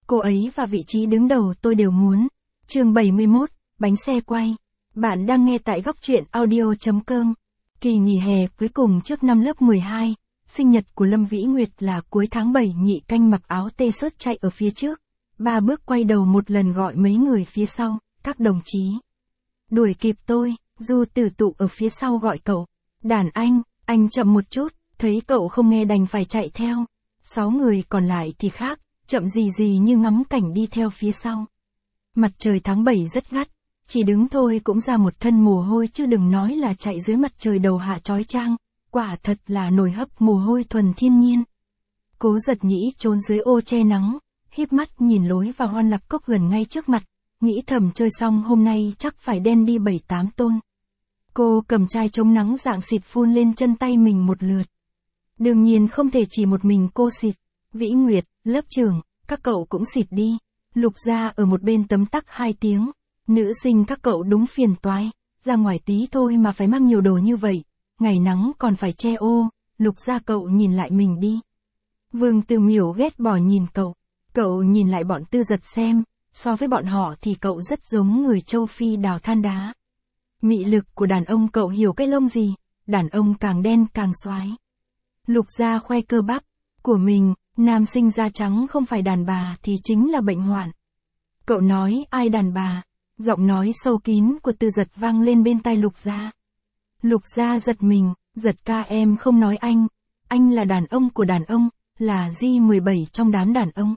Cô ấy và vị trí đứng đầu tôi đều muốn. Chương 71, bánh xe quay. Bạn đang nghe tại góc truyện audio.com. Kỳ nghỉ hè cuối cùng trước năm lớp 12, sinh nhật của Lâm Vĩ Nguyệt là cuối tháng 7. Nhị Canh mặc áo t-shirt chạy ở phía trước. 3 bước quay đầu một lần gọi mấy người phía sau, các đồng chí. Đuổi kịp tôi, Du Tử Tụ ở phía sau gọi cậu. Đàn anh chậm một chút, thấy cậu không nghe đành phải chạy theo. 6 người còn lại thì khác, chậm gì như ngắm cảnh đi theo phía sau. Mặt trời tháng 7 rất gắt, chỉ đứng thôi cũng ra một thân mồ hôi chứ đừng nói là chạy dưới mặt trời đầu hạ chói chang, quả thật là nồi hấp mồ hôi thuần thiên nhiên. Cố Giật Nhĩ trốn dưới ô che nắng, híp mắt nhìn lối vào Hoan Lạc Cốc gần ngay trước mặt, nghĩ thầm chơi xong hôm nay chắc phải đen đi 7-8 tôn. Cô cầm chai chống nắng dạng xịt phun lên chân tay mình một lượt. Đương nhiên không thể chỉ một mình cô xịt. Vĩ Nguyệt, lớp trưởng, các cậu cũng xịt đi. Lục Gia ở một bên tấm tắc 2 tiếng. Nữ sinh các cậu đúng phiền toái, ra ngoài tí thôi mà phải mang nhiều đồ như vậy. Ngày nắng còn phải che ô. Lục Gia cậu nhìn lại mình đi. Vương Tư Miểu ghét bỏ nhìn cậu. Cậu nhìn lại bọn Tư Giật xem, so với bọn họ thì cậu rất giống người châu Phi đào than đá. Mị lực của đàn ông cậu hiểu cái lông gì, đàn ông càng đen càng xoái. Lục Gia khoe cơ bắp của mình, nam sinh da trắng không phải đàn bà thì chính là bệnh hoạn. Cậu nói ai đàn bà? Giọng nói sâu kín của Tư Giật vang lên bên tai Lục Gia. Lục Gia giật mình, Giật ca em không nói anh là đàn ông của đàn ông, là J-17 trong đám đàn ông.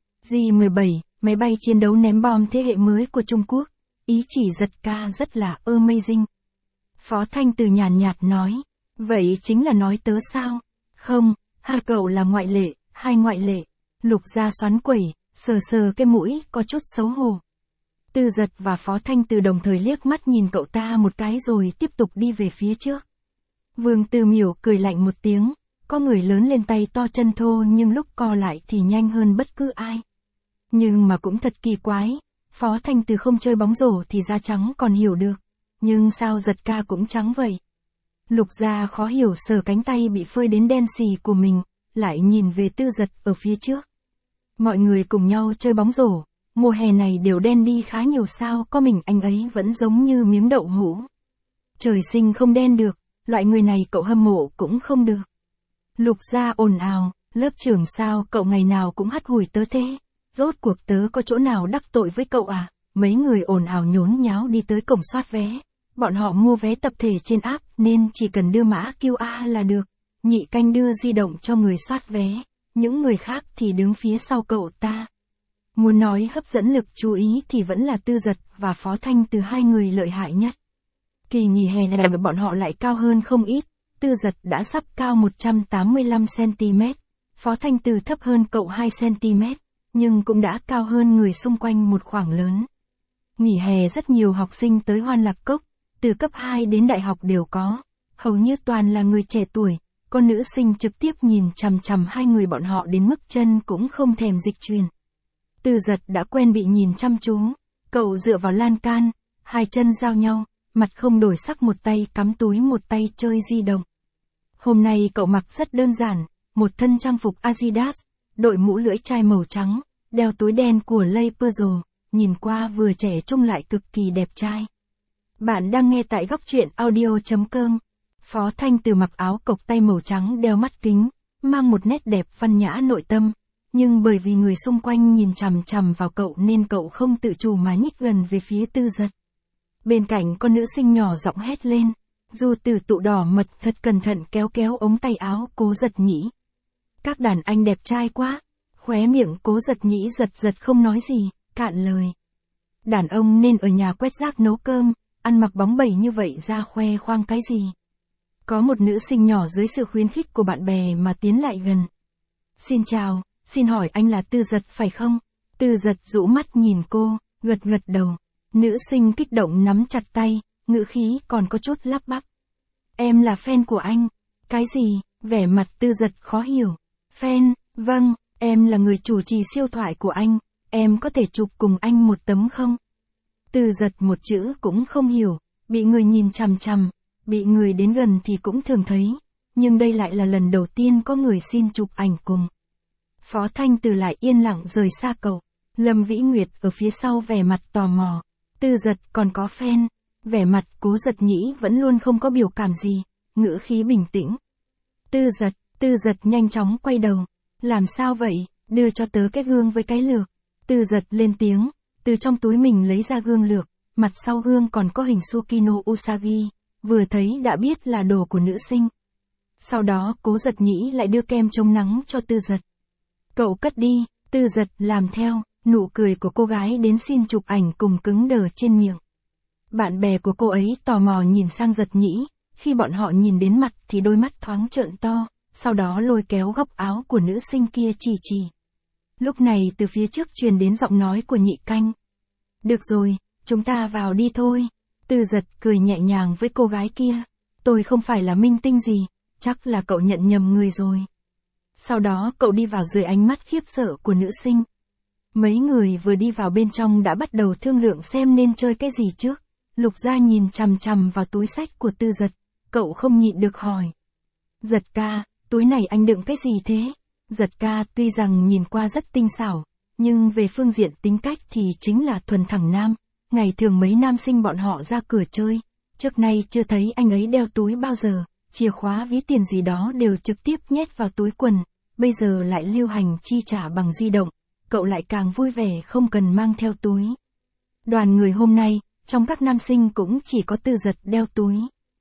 J-17, máy bay chiến đấu ném bom thế hệ mới của Trung Quốc, ý chỉ Giật ca rất là amazing. Phó Thanh Từ nhàn nhạt nói, vậy chính là nói tớ sao? Không, hai cậu là ngoại lệ, hai ngoại lệ. Lục Gia xoắn quẩy, sờ cái mũi, có chút xấu hổ. Tư Giật và Phó Thanh Từ đồng thời liếc mắt nhìn cậu ta một cái rồi tiếp tục đi về phía trước. Vương Tư Miểu cười lạnh một tiếng, có người lớn lên tay to chân thô nhưng lúc co lại thì nhanh hơn bất cứ ai. Nhưng mà cũng thật kỳ quái, Phó Thanh Từ không chơi bóng rổ thì da trắng còn hiểu được, nhưng sao Giật ca cũng trắng vậy? Lục Gia khó hiểu sờ cánh tay bị phơi đến đen xì của mình, lại nhìn về Tư Giật ở phía trước. Mọi người cùng nhau chơi bóng rổ, mùa hè này đều đen đi khá nhiều sao có mình anh ấy vẫn giống như miếng đậu hũ. Trời sinh không đen được, loại người này cậu hâm mộ cũng không được. Lục Gia ồn ào, lớp trưởng sao cậu ngày nào cũng hắt hủi tớ thế, rốt cuộc tớ có chỗ nào đắc tội với cậu à? Mấy người ồn ào nhốn nháo đi tới cổng soát vé. Bọn họ mua vé tập thể trên app nên chỉ cần đưa mã QR là được. Nhị Canh đưa di động cho người soát vé, những người khác thì đứng phía sau cậu ta. Muốn nói hấp dẫn lực chú ý thì vẫn là Tư Giật và Phó Thanh Từ, hai người lợi hại nhất. Kỳ nghỉ hè này bọn họ lại cao hơn không ít, Tư Giật đã sắp cao 185cm, Phó Thanh Từ thấp hơn cậu 2cm, nhưng cũng đã cao hơn người xung quanh một khoảng lớn. Nghỉ hè rất nhiều học sinh tới Hoan Lạc Cốc, từ cấp 2 đến đại học đều có, hầu như toàn là người trẻ tuổi, con nữ sinh trực tiếp nhìn chằm chằm hai người bọn họ đến mức chân cũng không thèm dịch chuyển. Tư Giật đã quen bị nhìn chăm chú, cậu dựa vào lan can, hai chân giao nhau, mặt không đổi sắc, một tay cắm túi một tay chơi di động. Hôm nay cậu mặc rất đơn giản, một thân trang phục Adidas, đội mũ lưỡi chai màu trắng, đeo túi đen của Lay Puzzle, nhìn qua vừa trẻ trung lại cực kỳ đẹp trai. Bạn đang nghe tại góc truyện audio.com. Phó Thanh Từ mặc áo cộc tay màu trắng, đeo mắt kính, mang một nét đẹp văn nhã nội tâm, nhưng bởi vì người xung quanh nhìn chằm chằm vào cậu nên cậu không tự chủ mà nhích gần về phía Tư Giật. Bên cạnh con nữ sinh nhỏ giọng hét lên, Du Tử Tụ đỏ mật thật cẩn thận kéo ống tay áo Cố Giật Nhĩ. Các đàn anh đẹp trai quá, khóe miệng Cố Giật Nhĩ giật không nói gì, cạn lời. Đàn ông nên ở nhà quét rác nấu cơm, ăn mặc bóng bẩy như vậy ra khoe khoang cái gì. Có một nữ sinh nhỏ dưới sự khuyến khích của bạn bè mà tiến lại gần. Xin chào, xin hỏi anh là Tư Giật phải không? Tư Giật rũ mắt nhìn cô, gật đầu. Nữ sinh kích động nắm chặt tay, ngữ khí còn có chút lắp bắp. Em là fan của anh. Cái gì? Vẻ mặt Tư Giật khó hiểu. Fan, vâng, em là người chủ trì siêu thoại của anh, em có thể chụp cùng anh một tấm không? Tư Giật một chữ cũng không hiểu, bị người nhìn chằm chằm, bị người đến gần thì cũng thường thấy, nhưng đây lại là lần đầu tiên có người xin chụp ảnh cùng. Phó Thanh Từ lại yên lặng rời xa cậu, Lâm Vĩ Nguyệt ở phía sau vẻ mặt tò mò. Tư Giật còn có fan. Vẻ mặt Cố Giật Nhĩ vẫn luôn không có biểu cảm gì, ngữ khí bình tĩnh. Tư Giật nhanh chóng quay đầu. Làm sao vậy, đưa cho tớ cái gương với cái lược. Tư Giật lên tiếng, từ trong túi mình lấy ra gương lược, mặt sau gương còn có hình Tsukino Usagi, vừa thấy đã biết là đồ của nữ sinh. Sau đó Cố Giật Nhĩ lại đưa kem chống nắng cho Tư Giật. Cậu cất đi, Tư Giật làm theo, nụ cười của cô gái đến xin chụp ảnh cùng cứng đờ trên miệng. Bạn bè của cô ấy tò mò nhìn sang Giật Nhĩ, khi bọn họ nhìn đến mặt thì đôi mắt thoáng trợn to, sau đó lôi kéo góc áo của nữ sinh kia chỉ. Lúc này từ phía trước truyền đến giọng nói của Nhị Canh. Được rồi, chúng ta vào đi thôi. Tư Giật cười nhẹ nhàng với cô gái kia. Tôi không phải là minh tinh gì, chắc là cậu nhận nhầm người rồi. Sau đó cậu đi vào dưới ánh mắt khiếp sợ của nữ sinh. Mấy người vừa đi vào bên trong đã bắt đầu thương lượng xem nên chơi cái gì trước. Lục Gia nhìn chằm chằm vào túi sách của Tư Giật, cậu không nhịn được hỏi. Giật ca, túi này anh đựng cái gì thế? Giật ca tuy rằng nhìn qua rất tinh xảo, nhưng về phương diện tính cách thì chính là thuần thẳng nam. Ngày thường mấy nam sinh bọn họ ra cửa chơi, trước nay chưa thấy anh ấy đeo túi bao giờ, chìa khóa ví tiền gì đó đều trực tiếp nhét vào túi quần, bây giờ lại lưu hành chi trả bằng di động, cậu lại càng vui vẻ không cần mang theo túi. Đoàn người hôm nay, trong các nam sinh cũng chỉ có Tư Giật đeo túi.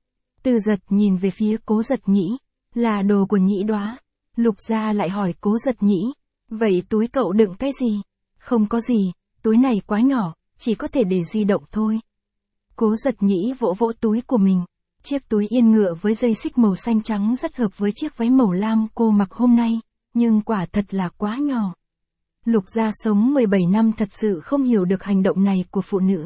Tư Giật nhìn về phía Cố Giật Nhĩ, là đồ của Nhĩ Đoá. Lục Gia lại hỏi Cố Giật Nhĩ, vậy túi cậu đựng cái gì? Không có gì, túi này quá nhỏ, chỉ có thể để di động thôi. Cố Giật Nhĩ vỗ vỗ túi của mình, chiếc túi yên ngựa với dây xích màu xanh trắng rất hợp với chiếc váy màu lam cô mặc hôm nay, nhưng quả thật là quá nhỏ. Lục Gia sống 17 năm thật sự không hiểu được hành động này của phụ nữ.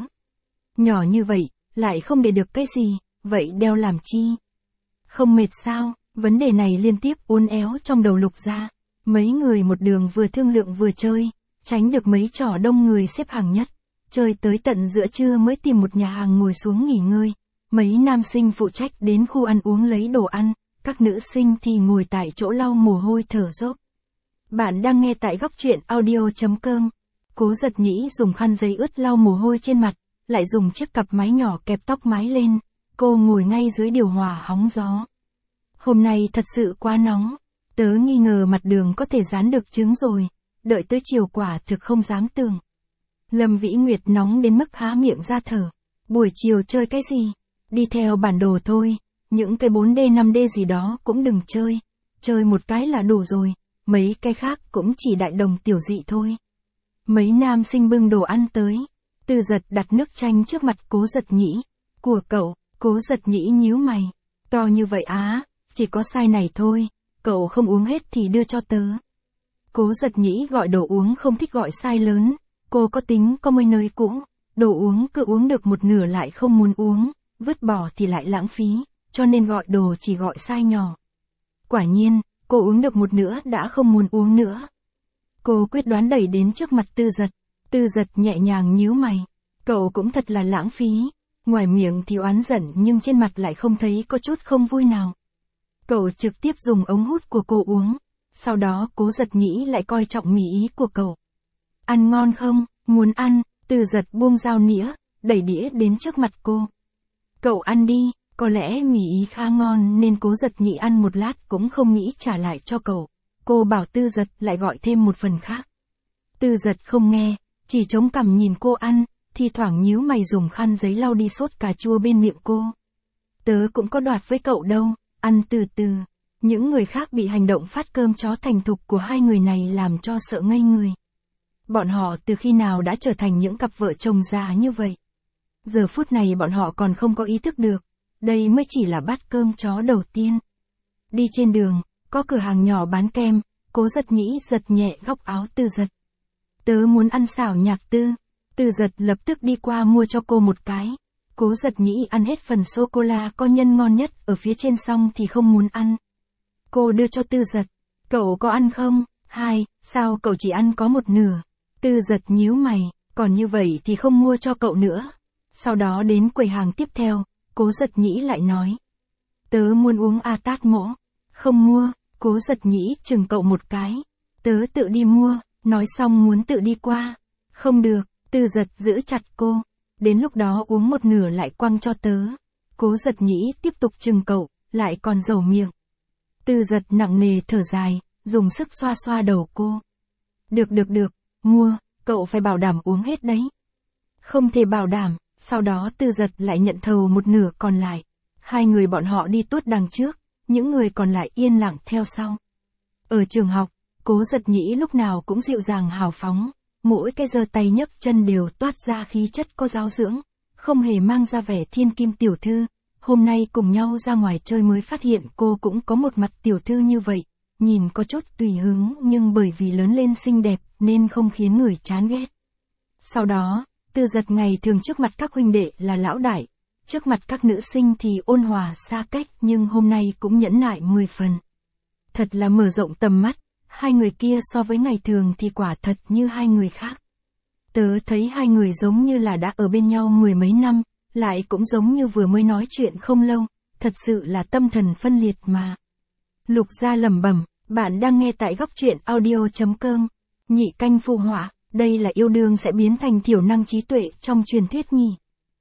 Nhỏ như vậy, lại không để được cái gì, vậy đeo làm chi? Không mệt sao? Vấn đề này liên tiếp uốn éo trong đầu Lục Gia. Mấy người một đường vừa thương lượng vừa chơi, tránh được mấy trò đông người xếp hàng nhất. Chơi tới tận giữa trưa mới tìm một nhà hàng ngồi xuống nghỉ ngơi. Mấy nam sinh phụ trách đến khu ăn uống lấy đồ ăn, các nữ sinh thì ngồi tại chỗ lau mồ hôi thở dốc. Bạn đang nghe tại góc truyện audio.com. Cố Giật Nhĩ dùng khăn giấy ướt lau mồ hôi trên mặt, lại dùng chiếc cặp máy nhỏ kẹp tóc mái lên. Cô ngồi ngay dưới điều hòa hóng gió. Hôm nay thật sự quá nóng, tớ nghi ngờ mặt đường có thể dán được trứng rồi, đợi tới chiều quả thực không dám tưởng. Lâm Vĩ Nguyệt nóng đến mức há miệng ra thở. Buổi chiều chơi cái gì? Đi theo bản đồ thôi, những cái 4D 5D gì đó cũng đừng chơi. Chơi một cái là đủ rồi, mấy cái khác cũng chỉ đại đồng tiểu dị thôi. Mấy nam sinh bưng đồ ăn tới. Tư Giật đặt nước chanh trước mặt Cố Giật Nhĩ. Của cậu, Cố Giật Nhĩ nhíu mày. To như vậy á, chỉ có size này thôi, cậu không uống hết thì đưa cho tớ. Cố Giật Nhĩ gọi đồ uống không thích gọi size lớn, cô có tính có mấy nơi cũ, đồ uống cứ uống được một nửa lại không muốn uống, vứt bỏ thì lại lãng phí, cho nên gọi đồ chỉ gọi size nhỏ. Quả nhiên, cô uống được một nửa đã không muốn uống nữa. Cô quyết đoán đẩy đến trước mặt Tư Giật. Tư Giật nhẹ nhàng nhíu mày. Cậu cũng thật là lãng phí. Ngoài miệng thì oán giận nhưng trên mặt lại không thấy có chút không vui nào. Cậu trực tiếp dùng ống hút của cô uống. Sau đó Cố Giật Nhĩ lại coi trọng mì ý của cậu. Ăn ngon không? Muốn ăn? Tư Giật buông dao nĩa, đẩy đĩa đến trước mặt cô. Cậu ăn đi, có lẽ mì ý khá ngon nên Cố Giật Nhĩ ăn một lát cũng không nghĩ trả lại cho cậu. Cô bảo Tư Giật lại gọi thêm một phần khác. Tư Giật không nghe, chỉ chống cằm nhìn cô ăn, thi thoảng nhíu mày dùng khăn giấy lau đi sốt cà chua bên miệng cô. Tớ cũng có đoạt với cậu đâu, ăn từ từ. Những người khác bị hành động phát cơm chó thành thục của hai người này làm cho sợ ngây người. Bọn họ từ khi nào đã trở thành những cặp vợ chồng già như vậy? Giờ phút này bọn họ còn không có ý thức được, đây mới chỉ là bát cơm chó đầu tiên. Đi trên đường, có cửa hàng nhỏ bán kem, Cố Giật Nhĩ giật nhẹ góc áo Tư Giật. Tớ muốn ăn xảo nhạc Tư. Tư Giật lập tức đi qua mua cho cô một cái. Cố Giật Nhĩ ăn hết phần sô-cô-la có nhân ngon nhất ở phía trên xong thì không muốn ăn. Cô đưa cho Tư Giật. Cậu có ăn không? Hai, sao cậu chỉ ăn có một nửa? Tư Giật nhíu mày, còn như vậy thì không mua cho cậu nữa. Sau đó đến quầy hàng tiếp theo, Cố Giật Nhĩ lại nói. Tớ muốn uống tát mỗ. Không mua, Cố Giật Nhĩ chừng cậu một cái. Tớ tự đi mua, nói xong muốn tự đi qua. Không được, Tư Giật giữ chặt cô. Đến lúc đó uống một nửa lại quăng cho tớ. Cố Giật Nhĩ tiếp tục chừng cậu, lại còn dầu miệng. Tư Giật nặng nề thở dài, dùng sức xoa xoa đầu cô. Được, mua, cậu phải bảo đảm uống hết đấy. Không thể bảo đảm, sau đó Tư Giật lại nhận thầu một nửa còn lại. Hai người bọn họ đi tuốt đằng trước, những người còn lại yên lặng theo sau. Ở trường học, Cố Giật Nhĩ lúc nào cũng dịu dàng hào phóng, mỗi cái giơ tay nhấc chân đều toát ra khí chất có giáo dưỡng, không hề mang ra vẻ thiên kim tiểu thư. Hôm nay cùng nhau ra ngoài chơi mới phát hiện cô cũng có một mặt tiểu thư như vậy, nhìn có chút tùy hứng nhưng bởi vì lớn lên xinh đẹp nên không khiến người chán ghét. Sau đó, Tư Giật ngày thường trước mặt các huynh đệ là lão đại, trước mặt các nữ sinh thì ôn hòa xa cách nhưng hôm nay cũng nhẫn nại 10 phần. Thật là mở rộng tầm mắt, hai người kia so với ngày thường thì quả thật như hai người khác. Tớ thấy hai người giống như là đã ở bên nhau 10 mấy năm, lại cũng giống như vừa mới nói chuyện không lâu, thật sự là tâm thần phân liệt mà. Lục Gia lẩm bẩm, bạn đang nghe tại góc truyện audio.com. Nhị Canh phụ họa, đây là yêu đương sẽ biến thành thiểu năng trí tuệ trong truyền thuyết nhỉ.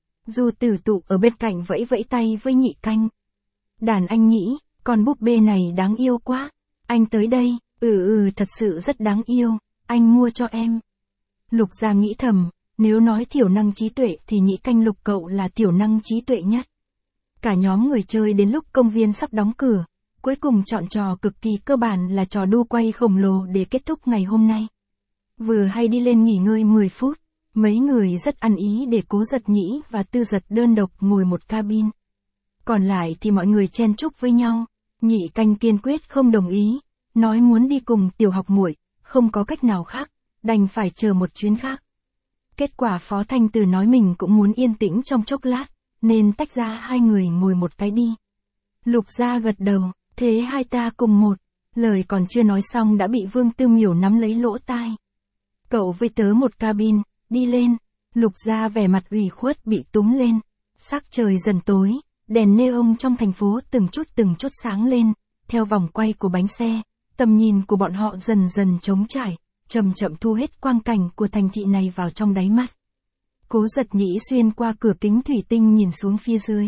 Du Tử Tụ ở bên cạnh vẫy vẫy tay với Nhị Canh. Đàn anh Nhĩ, con búp bê này đáng yêu quá. Anh tới đây, thật sự rất đáng yêu, anh mua cho em. Lục Gia nghĩ thầm, nếu nói thiểu năng trí tuệ thì Nhị Canh Lục cậu là thiểu năng trí tuệ nhất. Cả nhóm người chơi đến lúc công viên sắp đóng cửa, cuối cùng chọn trò cực kỳ cơ bản là trò đu quay khổng lồ để kết thúc ngày hôm nay. Vừa hay đi lên nghỉ ngơi 10 phút, mấy người rất ăn ý để Cố Giật Nhĩ và Tư Giật đơn độc ngồi một cabin. Còn lại thì mọi người chen chúc với nhau, Nhị Canh kiên quyết không đồng ý, nói muốn đi cùng tiểu học muội, không có cách nào khác, đành phải chờ một chuyến khác. Kết quả Phó Thanh Từ nói mình cũng muốn yên tĩnh trong chốc lát, nên tách ra hai người ngồi một cái đi. Lục Gia gật đầu, thế hai ta cùng một, lời còn chưa nói xong đã bị Vương Tư Miểu nắm lấy lỗ tai. Cậu với tớ một cabin, đi lên. Lục Gia vẻ mặt ủy khuất bị túm lên. Sắc trời dần tối, đèn neon trong thành phố từng chút sáng lên, theo vòng quay của bánh xe, tầm nhìn của bọn họ dần dần trống trải, chậm chậm thu hết quang cảnh của thành thị này vào trong đáy mắt. Cố Giật Nhĩ xuyên qua cửa kính thủy tinh nhìn xuống phía dưới.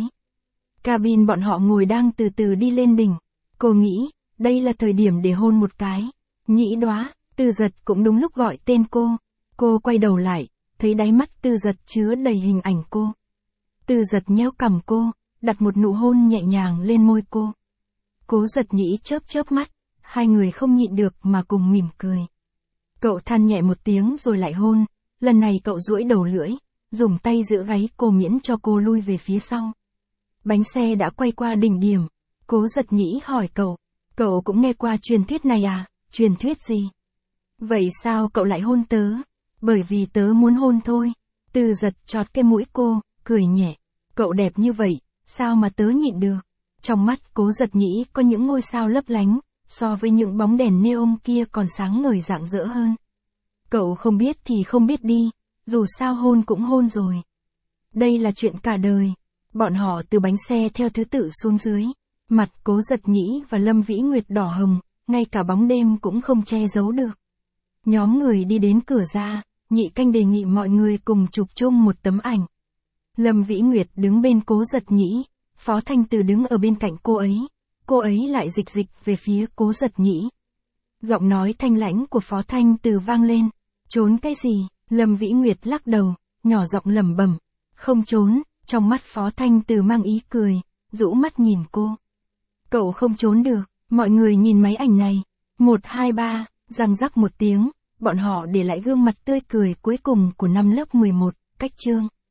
Cabin bọn họ ngồi đang từ từ đi lên đỉnh. Cô nghĩ, đây là thời điểm để hôn một cái. Nhĩ Đóa, Tư Giật cũng đúng lúc gọi tên cô. Cô quay đầu lại, thấy đáy mắt Tư Giật chứa đầy hình ảnh cô. Tư Giật nhéo cằm cô, đặt một nụ hôn nhẹ nhàng lên môi cô. Cố Giật Nhĩ chớp mắt, hai người không nhịn được mà cùng mỉm cười. Cậu than nhẹ một tiếng rồi lại hôn, lần này cậu duỗi đầu lưỡi, dùng tay giữ gáy cô miễn cho cô lui về phía sau. Bánh xe đã quay qua đỉnh điểm, Cố Giật Nhĩ hỏi cậu cũng nghe qua truyền thuyết này à, truyền thuyết gì? Vậy sao cậu lại hôn tớ? Bởi vì tớ muốn hôn thôi. Tư Giật chót cái mũi cô, cười nhẹ. Cậu đẹp như vậy, sao mà tớ nhịn được? Trong mắt Cố Giật Nhĩ có những ngôi sao lấp lánh, so với những bóng đèn neon kia còn sáng ngời rạng rỡ hơn. Cậu không biết thì không biết đi, dù sao hôn cũng hôn rồi. Đây là chuyện cả đời. Bọn họ từ bánh xe theo thứ tự xuống dưới. Mặt Cố Giật Nhĩ và Lâm Vĩ Nguyệt đỏ hồng, ngay cả bóng đêm cũng không che giấu được. Nhóm người đi đến cửa ra, Nhị Canh đề nghị mọi người cùng chụp chung một tấm ảnh. Lâm Vĩ Nguyệt đứng bên Cố Giật Nhĩ, Phó Thanh Từ đứng ở bên cạnh cô ấy lại dịch về phía Cố Giật Nhĩ. Giọng nói thanh lãnh của Phó Thanh Từ vang lên, trốn cái gì? Lâm Vĩ Nguyệt lắc đầu, nhỏ giọng lẩm bẩm, không trốn. Trong mắt Phó Thanh Từ mang ý cười, rũ mắt nhìn cô. Cậu không trốn được, mọi người nhìn máy ảnh này. 1, 2, 3, răng rắc một tiếng, bọn họ để lại gương mặt tươi cười cuối cùng của năm lớp 11, Cách Chương.